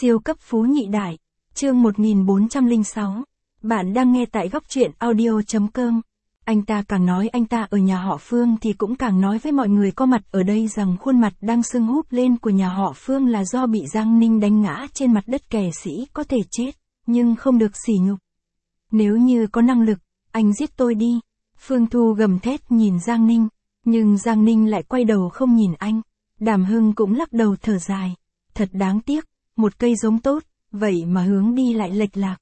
Siêu cấp phú nhị đại, chương 1406. Bạn đang nghe tại góc truyện audio.com. Anh ta càng nói anh ta ở nhà họ Phương thì cũng càng nói với mọi người có mặt ở đây rằng khuôn mặt đang sưng húp lên của nhà họ Phương là do bị Giang Ninh đánh ngã trên mặt đất. Kẻ sĩ có thể chết, nhưng không được sỉ nhục. Nếu như có năng lực, anh giết tôi đi. Phương Thu gầm thét nhìn Giang Ninh, nhưng Giang Ninh lại quay đầu không nhìn anh. Đàm Hưng cũng lắc đầu thở dài. Thật đáng tiếc, một cây giống tốt, vậy mà hướng đi lại lệch lạc.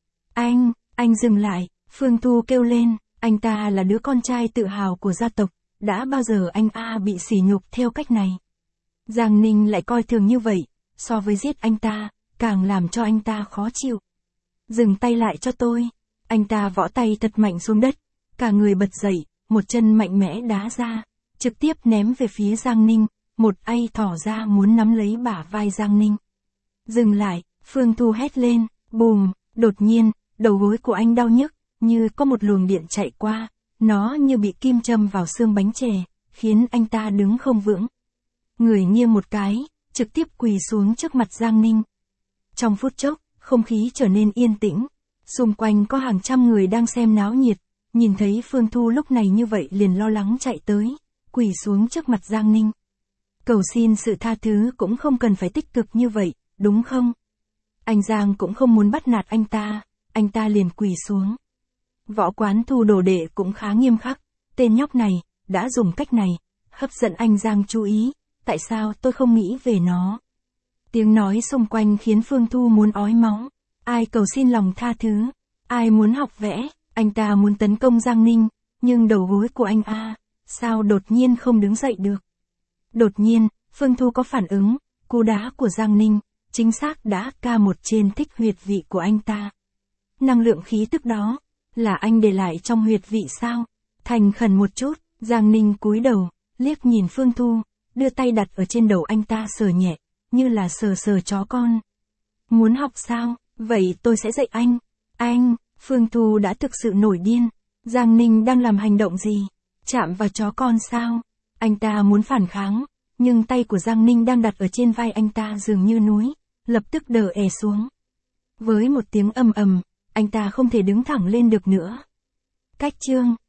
Anh dừng lại, Phương Thu kêu lên, anh ta là đứa con trai tự hào của gia tộc, đã bao giờ anh bị sỉ nhục theo cách này. Giang Ninh lại coi thường như vậy, so với giết anh ta, càng làm cho anh ta khó chịu. Dừng tay lại cho tôi. Anh ta võ tay thật mạnh xuống đất, cả người bật dậy, một chân mạnh mẽ đá ra, trực tiếp ném về phía Giang Ninh, một tay thỏ ra muốn nắm lấy bả vai Giang Ninh. Dừng lại, Phương Thu hét lên, bùm, đột nhiên, đầu gối của anh đau nhức, như có một luồng điện chạy qua, nó như bị kim châm vào xương bánh chè, khiến anh ta đứng không vững. Người nghiêng một cái, trực tiếp quỳ xuống trước mặt Giang Ninh. Trong phút chốc, không khí trở nên yên tĩnh, xung quanh có hàng trăm người đang xem náo nhiệt, nhìn thấy Phương Thu lúc này như vậy liền lo lắng chạy tới, quỳ xuống trước mặt Giang Ninh. Cầu xin sự tha thứ cũng không cần phải tích cực như vậy, đúng không? Anh Giang cũng không muốn bắt nạt anh ta liền quỳ xuống. Võ Quán Thu đồ đệ cũng khá nghiêm khắc, tên nhóc này, đã dùng cách này, hấp dẫn anh Giang chú ý, tại sao tôi không nghĩ về nó? Tiếng nói xung quanh khiến Phương Thu muốn ói máu, ai cầu xin lòng tha thứ, ai muốn học vẽ, anh ta muốn tấn công Giang Ninh, nhưng đầu gối của anh sao đột nhiên không đứng dậy được. Đột nhiên, Phương Thu có phản ứng, cú đá của Giang Ninh, chính xác đã K1 trên thích huyệt vị của anh ta. Năng lượng khí tức đó, là anh để lại trong huyệt vị sao? Thành khẩn một chút, Giang Ninh cúi đầu, liếc nhìn Phương Thu, đưa tay đặt ở trên đầu anh ta sờ nhẹ, như là sờ chó con. Muốn học sao? Vậy tôi sẽ dạy anh. Phương Thu đã thực sự nổi điên. Giang Ninh đang làm hành động gì? Chạm vào chó con sao? Anh ta muốn phản kháng, nhưng tay của Giang Ninh đang đặt ở trên vai anh ta dường như núi, lập tức đờ è xuống. Với một tiếng ầm ầm, anh ta không thể đứng thẳng lên được nữa. Cách chương